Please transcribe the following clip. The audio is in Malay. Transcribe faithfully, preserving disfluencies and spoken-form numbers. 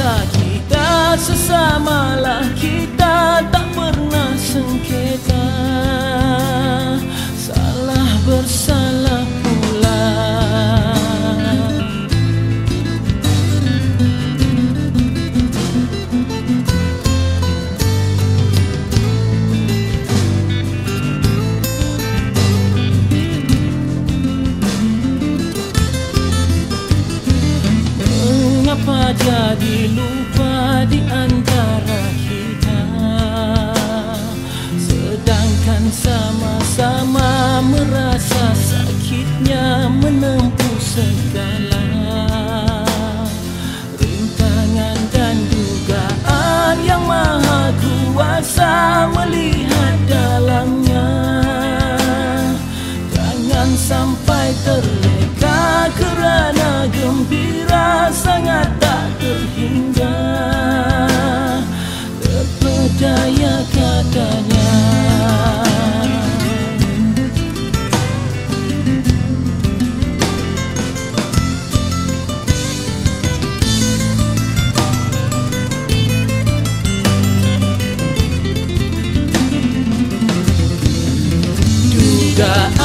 antara kita sesamalah kita tak pernah sengketa. Salah bersalah pula. Mengapa jadi lupa di antara kita, sedangkan sama-sama merasa sakitnya menempuh segala rintangan dan dugaan yang maha kuasa melihat dalamnya. Jangan sampai terleka kerana gembira sangat tak terhingga, terpedaya katanya. Dugaan